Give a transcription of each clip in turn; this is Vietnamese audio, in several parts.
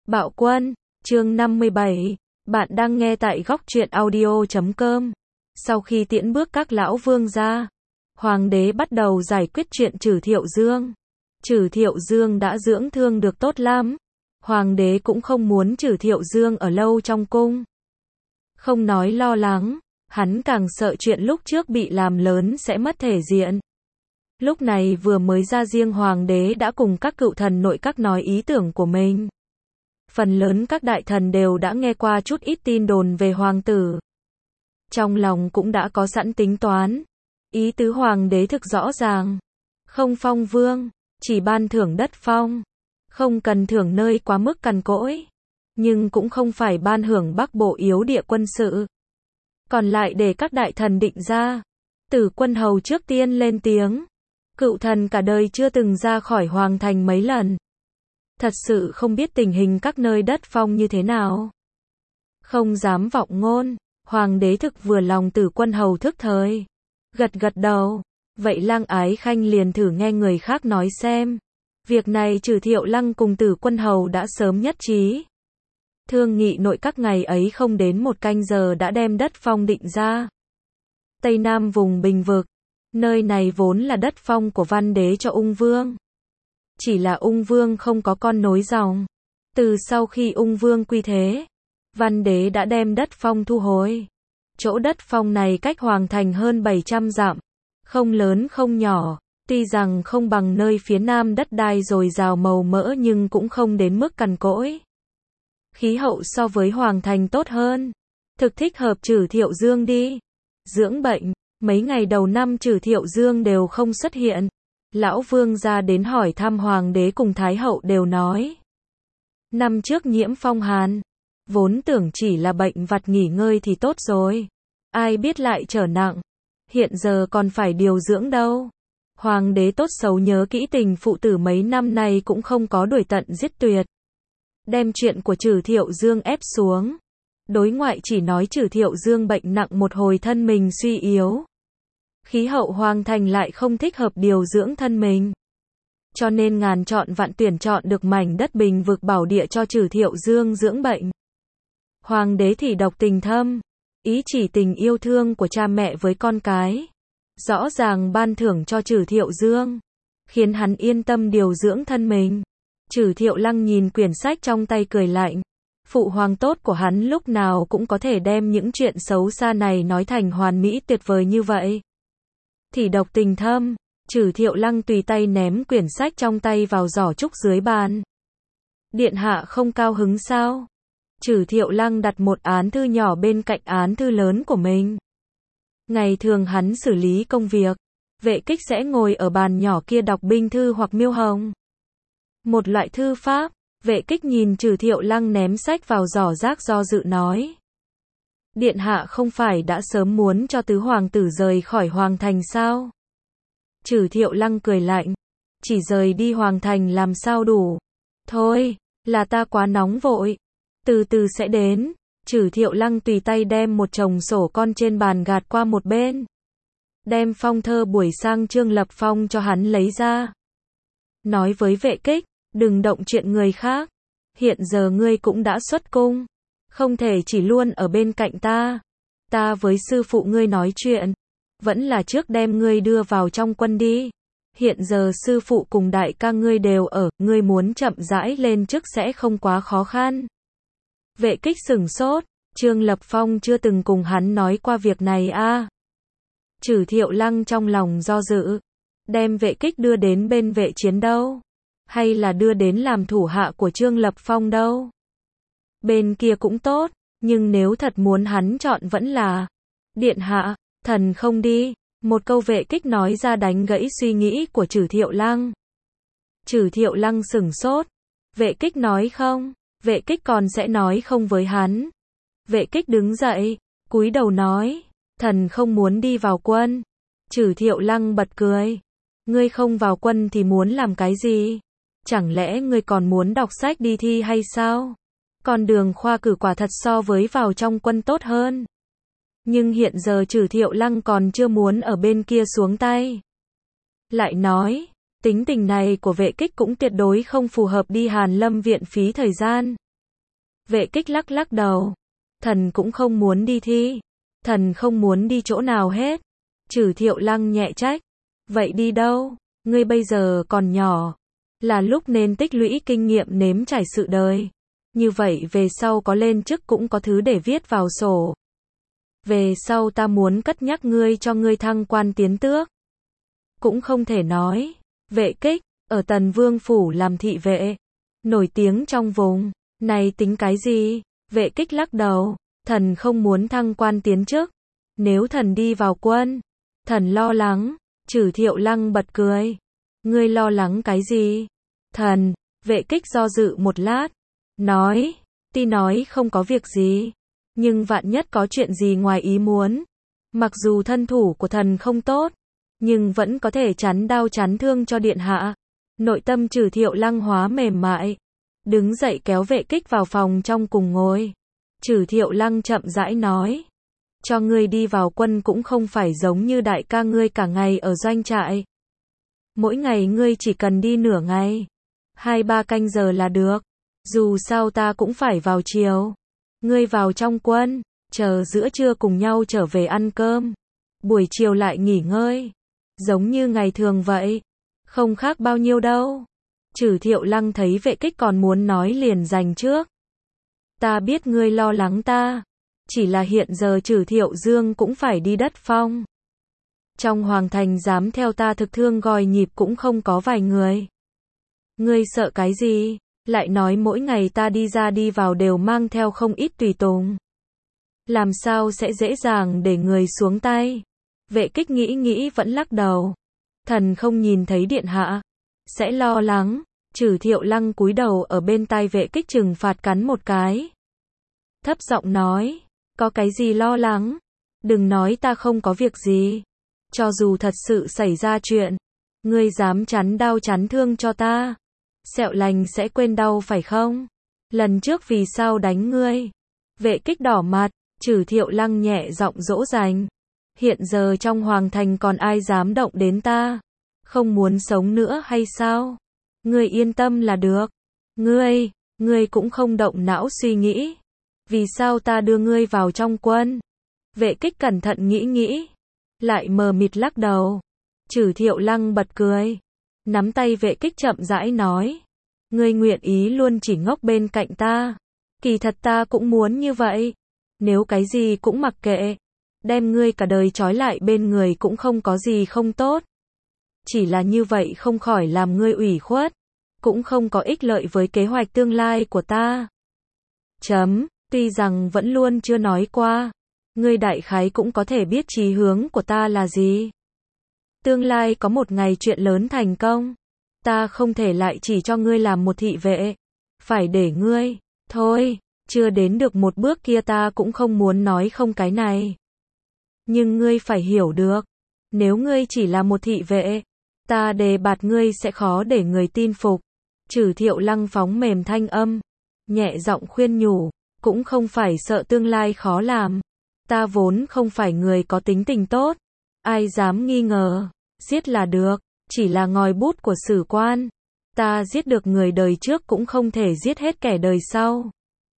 Bạo Quân, chương 57, bạn đang nghe tại góc truyện audio.com. Sau khi tiễn bước các lão vương ra, hoàng đế bắt đầu giải quyết chuyện Trử Thiệu Dương. Trử Thiệu Dương đã dưỡng thương được tốt lắm. Hoàng đế cũng không muốn Trử Thiệu Dương ở lâu trong cung. Không nói lo lắng, hắn càng sợ chuyện lúc trước bị làm lớn sẽ mất thể diện. Lúc này vừa mới ra riêng hoàng đế đã cùng các cựu thần nội các nói ý tưởng của mình. Phần lớn các đại thần đều đã nghe qua chút ít tin đồn về hoàng tử. Trong lòng cũng đã có sẵn tính toán. Ý tứ hoàng đế thực rõ ràng. Không phong vương, chỉ ban thưởng đất phong. Không cần thưởng nơi quá mức cằn cỗi. Nhưng cũng không phải ban hưởng Bắc Bộ yếu địa quân sự. Còn lại để các đại thần định ra. Tử Quân Hầu trước tiên lên tiếng. Cựu thần cả đời chưa từng ra khỏi hoàng thành mấy lần. Thật sự không biết tình hình các nơi đất phong như thế nào. Không dám vọng ngôn, hoàng đế thực vừa lòng. Tử Quân Hầu thức thời. Gật gật đầu, vậy Lang Ái Khanh liền thử nghe người khác nói xem. Việc này Trử Thiệu Lăng cùng Tử Quân Hầu đã sớm nhất trí. Thương nghị nội các ngày ấy không đến một canh giờ đã đem đất phong định ra. Tây Nam vùng Bình Vực, nơi này vốn là đất phong của Văn Đế cho Ung Vương. Chỉ là Ung Vương không có con nối dòng. Từ sau khi Ung Vương quy thế, Văn Đế đã đem đất phong thu hồi. Chỗ đất phong này cách hoàng thành hơn 700 dặm, không lớn không nhỏ, tuy rằng không bằng nơi phía nam đất đai dồi dào màu mỡ nhưng cũng không đến mức cằn cỗi. Khí hậu so với hoàng thành tốt hơn, thực thích hợp Trử Thiệu Dương đi. Dưỡng bệnh, mấy ngày đầu năm Trử Thiệu Dương đều không xuất hiện. Lão vương gia đến hỏi thăm hoàng đế cùng thái hậu đều nói. Năm trước nhiễm phong hàn, vốn tưởng chỉ là bệnh vặt nghỉ ngơi thì tốt rồi. Ai biết lại trở nặng. Hiện giờ còn phải điều dưỡng đâu. Hoàng đế tốt xấu nhớ kỹ tình phụ tử mấy năm nay cũng không có đuổi tận giết tuyệt. Đem chuyện của Trử Thiệu Dương ép xuống. Đối ngoại chỉ nói Trử Thiệu Dương bệnh nặng một hồi thân mình suy yếu. Khí hậu hoàng thành lại không thích hợp điều dưỡng thân mình. Cho nên ngàn chọn vạn tuyển chọn được mảnh đất Bình Vực bảo địa cho Trử Thiệu Dương dưỡng bệnh. Hoàng đế thì độc tình thâm, ý chỉ tình yêu thương của cha mẹ với con cái. Rõ ràng ban thưởng cho Trử Thiệu Dương, khiến hắn yên tâm điều dưỡng thân mình. Trử Thiệu Lăng nhìn quyển sách trong tay cười lạnh. Phụ hoàng tốt của hắn lúc nào cũng có thể đem những chuyện xấu xa này nói thành hoàn mỹ tuyệt vời như vậy. Thì độc tình thâm, Trử Thiệu Lăng tùy tay ném quyển sách trong tay vào giỏ trúc dưới bàn. Điện hạ không cao hứng sao? Trử Thiệu Lăng đặt một án thư nhỏ bên cạnh án thư lớn của mình. Ngày thường hắn xử lý công việc, Vệ Kích sẽ ngồi ở bàn nhỏ kia đọc binh thư hoặc miêu hồng. Một loại thư pháp. Vệ Kích nhìn Trử Thiệu Lăng ném sách vào giỏ rác do dự nói. Điện hạ không phải đã sớm muốn cho tứ hoàng tử rời khỏi hoàng thành sao? Trử Thiệu Lăng cười lạnh. Chỉ rời đi hoàng thành làm sao đủ? Thôi, là ta quá nóng vội. Từ từ sẽ đến. Trử Thiệu Lăng tùy tay đem một chồng sổ con trên bàn gạt qua một bên. Đem phong thơ buổi sang Trương Lập Phong cho hắn lấy ra. Nói với Vệ Kích, đừng động chuyện người khác. Hiện giờ ngươi cũng đã xuất cung. Không thể chỉ luôn ở bên cạnh ta. Ta với sư phụ ngươi nói chuyện. Vẫn là trước đem ngươi đưa vào trong quân đi. Hiện giờ sư phụ cùng đại ca ngươi đều ở. Ngươi muốn chậm rãi lên chức sẽ không quá khó khăn. Vệ Kích sửng sốt. Trương Lập Phong chưa từng cùng hắn nói qua việc này à. Trử Thiệu Lăng trong lòng do dự. Đem Vệ Kích đưa đến bên Vệ Chiến đâu? Hay là đưa đến làm thủ hạ của Trương Lập Phong đâu? Bên kia cũng tốt, nhưng nếu thật muốn hắn chọn vẫn là Điện hạ, thần không đi. Một câu Vệ Kích nói ra đánh gãy suy nghĩ của Trử Thiệu Lăng. Trử Thiệu Lăng sửng sốt. Vệ Kích nói không? Vệ Kích còn sẽ nói không với hắn. Vệ Kích đứng dậy, cúi đầu nói, thần không muốn đi vào quân. Trử Thiệu Lăng bật cười. Ngươi không vào quân thì muốn làm cái gì? Chẳng lẽ ngươi còn muốn đọc sách đi thi hay sao? Con đường khoa cử quả thật so với vào trong quân tốt hơn. Nhưng hiện giờ Trử Thiệu Lăng còn chưa muốn ở bên kia xuống tay. Lại nói, tính tình này của Vệ Kích cũng tuyệt đối không phù hợp đi Hàn Lâm viện phí thời gian. Vệ Kích lắc lắc đầu. Thần cũng không muốn đi thi. Thần không muốn đi chỗ nào hết. Trử Thiệu Lăng nhẹ trách. Vậy đi đâu? Ngươi bây giờ còn nhỏ. Là lúc nên tích lũy kinh nghiệm nếm trải sự đời. Như vậy về sau có lên chức cũng có thứ để viết vào sổ. Về sau ta muốn cất nhắc ngươi cho ngươi thăng quan tiến tước. Cũng không thể nói. Vệ Kích, ở Tần Vương Phủ làm thị vệ. Nổi tiếng trong vùng. Này tính cái gì? Vệ Kích lắc đầu. Thần không muốn thăng quan tiến chức. Nếu thần đi vào quân. Thần lo lắng. Trử Thiệu Lăng bật cười. Ngươi lo lắng cái gì? Thần. Vệ Kích do dự một lát. Nói. Ti nói không có việc gì. Nhưng vạn nhất có chuyện gì ngoài ý muốn. Mặc dù thân thủ của thần không tốt. Nhưng vẫn có thể chắn đau chắn thương cho điện hạ. Nội tâm Trử Thiệu Lăng hóa mềm mại. Đứng dậy kéo Vệ Kích vào phòng trong cùng ngồi. Trử Thiệu Lăng chậm rãi nói. Cho ngươi đi vào quân cũng không phải giống như đại ca ngươi cả ngày ở doanh trại. Mỗi ngày ngươi chỉ cần đi nửa ngày. 2-3 canh giờ là được. Dù sao ta cũng phải vào chiều. Ngươi vào trong quân. Chờ giữa trưa cùng nhau trở về ăn cơm. Buổi chiều lại nghỉ ngơi. Giống như ngày thường vậy. Không khác bao nhiêu đâu. Trử Thiệu Lăng thấy Vệ Kích còn muốn nói liền giành trước. Ta biết ngươi lo lắng ta. Chỉ là hiện giờ Trử Thiệu Dương cũng phải đi đất phong. Trong hoàng thành dám theo ta thực thương gòi nhịp cũng không có vài người. Ngươi sợ cái gì? Lại nói mỗi ngày ta đi ra đi vào đều mang theo không ít tùy tùng. Làm sao sẽ dễ dàng để người xuống tay? Vệ Kích nghĩ vẫn lắc đầu. Thần không nhìn thấy điện hạ. Sẽ lo lắng. Trử Thiệu Lăng cúi đầu ở bên tai Vệ Kích trừng phạt cắn một cái. Thấp giọng nói. Có cái gì lo lắng? Đừng nói ta không có việc gì. Cho dù thật sự xảy ra chuyện. Ngươi dám chắn đau chắn thương cho ta. Sẹo lành sẽ quên đau phải không? Lần trước vì sao đánh ngươi? Vệ Kích đỏ mặt. Trử Thiệu Lăng nhẹ giọng dỗ dành. Hiện giờ trong hoàng thành còn ai dám động đến ta? Không muốn sống nữa hay sao? Ngươi yên tâm là được. Ngươi cũng không động não suy nghĩ. Vì sao ta đưa ngươi vào trong quân? Vệ Kích cẩn thận nghĩ. Lại mờ mịt lắc đầu. Trử Thiệu Lăng bật cười. Nắm tay Vệ Kích chậm rãi nói. Ngươi nguyện ý luôn chỉ ngốc bên cạnh ta. Kỳ thật ta cũng muốn như vậy. Nếu cái gì cũng mặc kệ. Đem ngươi cả đời trói lại bên người cũng không có gì không tốt. Chỉ là như vậy không khỏi làm ngươi ủy khuất. Cũng không có ích lợi với kế hoạch tương lai của ta. Tuy rằng vẫn luôn chưa nói qua. Ngươi đại khái cũng có thể biết chí hướng của ta là gì. Tương lai có một ngày chuyện lớn thành công. Ta không thể lại chỉ cho ngươi làm một thị vệ. Phải để ngươi. Thôi, chưa đến được một bước kia ta cũng không muốn nói không cái này. Nhưng ngươi phải hiểu được. Nếu ngươi chỉ là một thị vệ. Ta đề bạt ngươi sẽ khó để người tin phục. Trử Thiệu Lăng phóng mềm thanh âm. Nhẹ giọng khuyên nhủ. Cũng không phải sợ tương lai khó làm. Ta vốn không phải người có tính tình tốt. Ai dám nghi ngờ. Giết là được. Chỉ là ngòi bút của sử quan. Ta giết được người đời trước cũng không thể giết hết kẻ đời sau.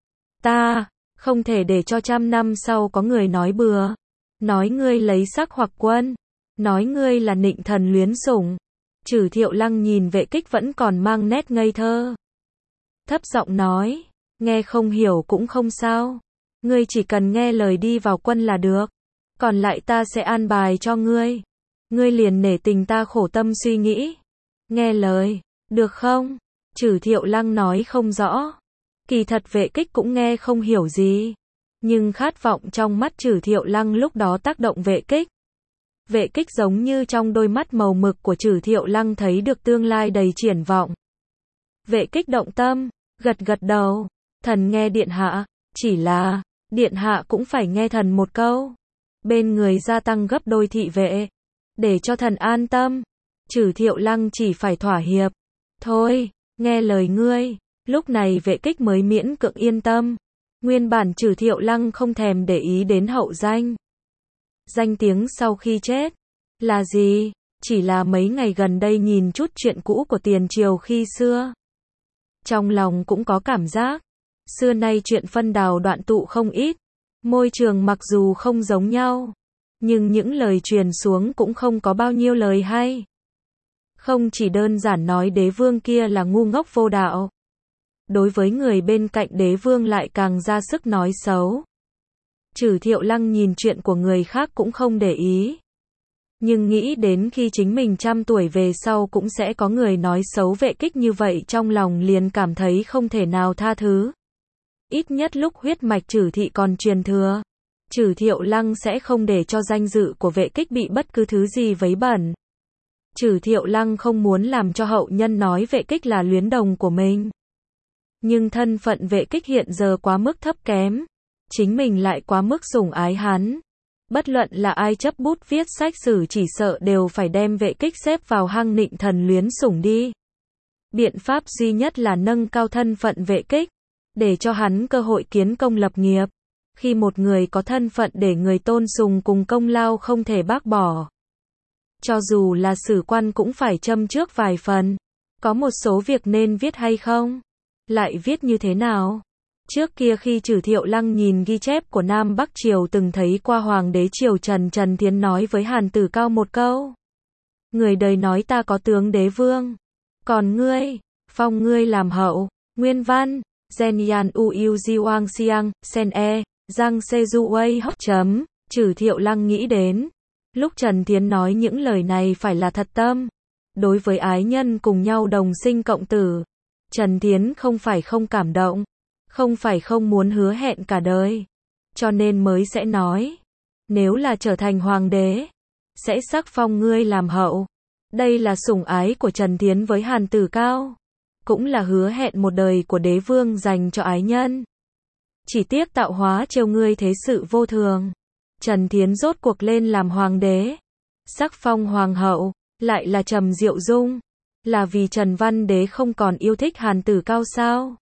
Ta không thể để cho 100 năm sau có người nói bừa. Nói ngươi lấy sắc hoặc quân. Nói ngươi là nịnh thần luyến sủng. Trử Thiệu Lăng nhìn Vệ Kích vẫn còn mang nét ngây thơ. Thấp giọng nói. Nghe không hiểu cũng không sao. Ngươi chỉ cần nghe lời đi vào quân là được. Còn lại ta sẽ an bài cho ngươi. Ngươi liền nể tình ta khổ tâm suy nghĩ. Nghe lời, được không? Trử Thiệu Lăng nói không rõ. Kỳ thật Vệ Kích cũng nghe không hiểu gì. Nhưng khát vọng trong mắt Trử Thiệu Lăng lúc đó tác động Vệ Kích. Vệ Kích giống như trong đôi mắt màu mực của Trử Thiệu Lăng thấy được tương lai đầy triển vọng. Vệ Kích động tâm, gật đầu. Thần nghe điện hạ, chỉ là, điện hạ cũng phải nghe thần một câu. Bên người gia tăng gấp đôi thị vệ. Để cho thần an tâm. Trử Thiệu Lăng chỉ phải thỏa hiệp. Thôi, nghe lời ngươi. Lúc này Vệ Kích mới miễn cưỡng yên tâm. Nguyên bản Trử Thiệu Lăng không thèm để ý đến hậu danh. Danh tiếng sau khi chết. Là gì? Chỉ là mấy ngày gần đây nhìn chút chuyện cũ của tiền triều khi xưa. Trong lòng cũng có cảm giác. Xưa nay chuyện phân đào đoạn tụ không ít. Môi trường mặc dù không giống nhau, nhưng những lời truyền xuống cũng không có bao nhiêu lời hay. Không chỉ đơn giản nói đế vương kia là ngu ngốc vô đạo. Đối với người bên cạnh đế vương lại càng ra sức nói xấu. Trử Thiệu Lăng nhìn chuyện của người khác cũng không để ý. Nhưng nghĩ đến khi chính mình 100 tuổi về sau cũng sẽ có người nói xấu Vệ Kích như vậy, trong lòng liền cảm thấy không thể nào tha thứ. Ít nhất lúc huyết mạch Trử thị còn truyền thừa, Trử Thiệu Lăng sẽ không để cho danh dự của Vệ Kích bị bất cứ thứ gì vấy bẩn. Trử Thiệu Lăng không muốn làm cho hậu nhân nói Vệ Kích là luyến đồng của mình. Nhưng thân phận Vệ Kích hiện giờ quá mức thấp kém, chính mình lại quá mức sủng ái hắn. Bất luận là ai chấp bút viết sách sử chỉ sợ đều phải đem Vệ Kích xếp vào hang nịnh thần luyến sủng đi. Biện pháp duy nhất là nâng cao thân phận Vệ Kích, để cho hắn cơ hội kiến công lập nghiệp. Khi một người có thân phận để người tôn sùng cùng công lao không thể bác bỏ. Cho dù là sử quan cũng phải châm trước vài phần. Có một số việc nên viết hay không? Lại viết như thế nào? Trước kia khi Trử Thiệu Lăng nhìn ghi chép của Nam Bắc Triều từng thấy qua Hoàng đế Triều Trần Thiến nói với Hàn Tử Cao một câu. Người đời nói ta có tướng đế vương. Còn ngươi, phong ngươi làm hậu. Nguyên văn, Zenian Uyu Jiwang Siang, Sen E, Giang Se Du Wei Hốc chấm. Trử Thiệu Lăng nghĩ đến. Lúc Trần Thiến nói những lời này phải là thật tâm. Đối với ái nhân cùng nhau đồng sinh cộng tử, Trần Thiến không phải không cảm động, không phải không muốn hứa hẹn cả đời. Cho nên mới sẽ nói, nếu là trở thành hoàng đế, sẽ sắc phong ngươi làm hậu. Đây là sủng ái của Trần Thiến với Hàn Tử Cao, cũng là hứa hẹn một đời của đế vương dành cho ái nhân. Chỉ tiếc tạo hóa trêu ngươi thế sự vô thường. Trần Thiến rốt cuộc lên làm hoàng đế, sắc phong hoàng hậu, lại là Trầm Diệu Dung. Là vì Trần Văn Đế không còn yêu thích Hàn Tử Cao sao?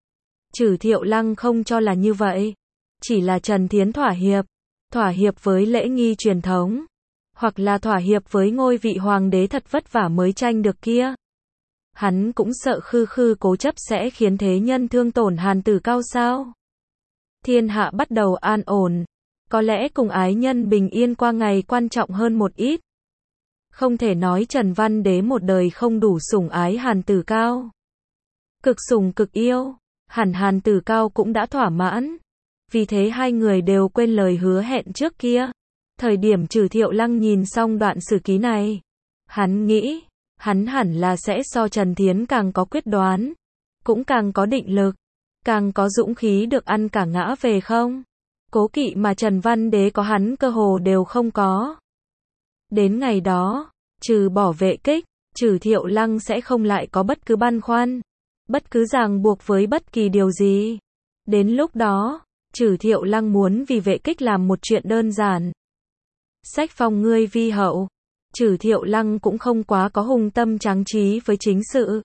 Trử Thiệu Lăng không cho là như vậy. Chỉ là Trần Thiến thỏa hiệp với lễ nghi truyền thống, hoặc là thỏa hiệp với ngôi vị hoàng đế thật vất vả mới tranh được kia. Hắn cũng sợ khư khư cố chấp sẽ khiến thế nhân thương tổn Hàn Tử Cao sao? Thiên hạ bắt đầu an ổn, có lẽ cùng ái nhân bình yên qua ngày quan trọng hơn một ít. Không thể nói Trần Văn Đế một đời không đủ sủng ái Hàn Tử Cao. Cực sủng cực yêu, Hàn Tử Cao cũng đã thỏa mãn. Vì thế hai người đều quên lời hứa hẹn trước kia. Thời điểm Trử Thiệu Lăng nhìn xong đoạn sử ký này, hắn nghĩ, hắn hẳn là sẽ so Trần Thiến càng có quyết đoán, cũng càng có định lực, càng có dũng khí được ăn cả ngã về không? Cố kỵ mà Trần Văn Đế có hắn cơ hồ đều không có. Đến ngày đó, trừ bỏ Vệ Kích, Trử Thiệu Lăng sẽ không lại có bất cứ băn khoăn, bất cứ ràng buộc với bất kỳ điều gì. Đến lúc đó, Trử Thiệu Lăng muốn vì Vệ Kích làm một chuyện đơn giản. Sách phong ngươi vi hậu. Trử Thiệu Lăng cũng không quá có hùng tâm tráng trí với chính sự.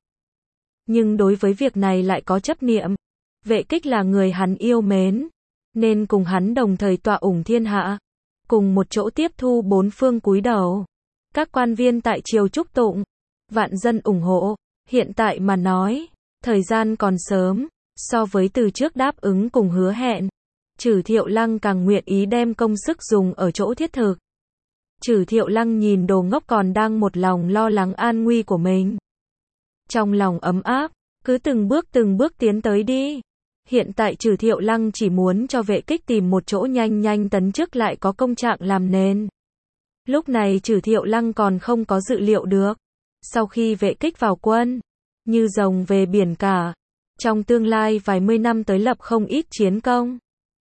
Nhưng đối với việc này lại có chấp niệm. Vệ Kích là người hắn yêu mến, nên cùng hắn đồng thời tọa ủng thiên hạ, cùng một chỗ tiếp thu bốn phương cúi đầu. Các quan viên tại triều chúc tụng, vạn dân ủng hộ. Hiện tại mà nói, thời gian còn sớm, so với từ trước đáp ứng cùng hứa hẹn, Trử Thiệu Lăng càng nguyện ý đem công sức dùng ở chỗ thiết thực. Trử Thiệu Lăng nhìn đồ ngốc còn đang một lòng lo lắng an nguy của mình. Trong lòng ấm áp, cứ từng bước tiến tới đi. Hiện tại Trử Thiệu Lăng chỉ muốn cho Vệ Kích tìm một chỗ nhanh nhanh tấn chức lại có công trạng làm nền. Lúc này Trử Thiệu Lăng còn không có dự liệu được. Sau khi Vệ Kích vào quân, như rồng về biển cả, trong tương lai vài mươi năm tới lập không ít chiến công.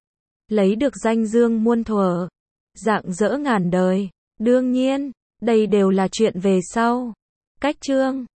Lấy được danh dương muôn thuở, rạng rỡ ngàn đời. Đương nhiên, đây đều là chuyện về sau. Cách chương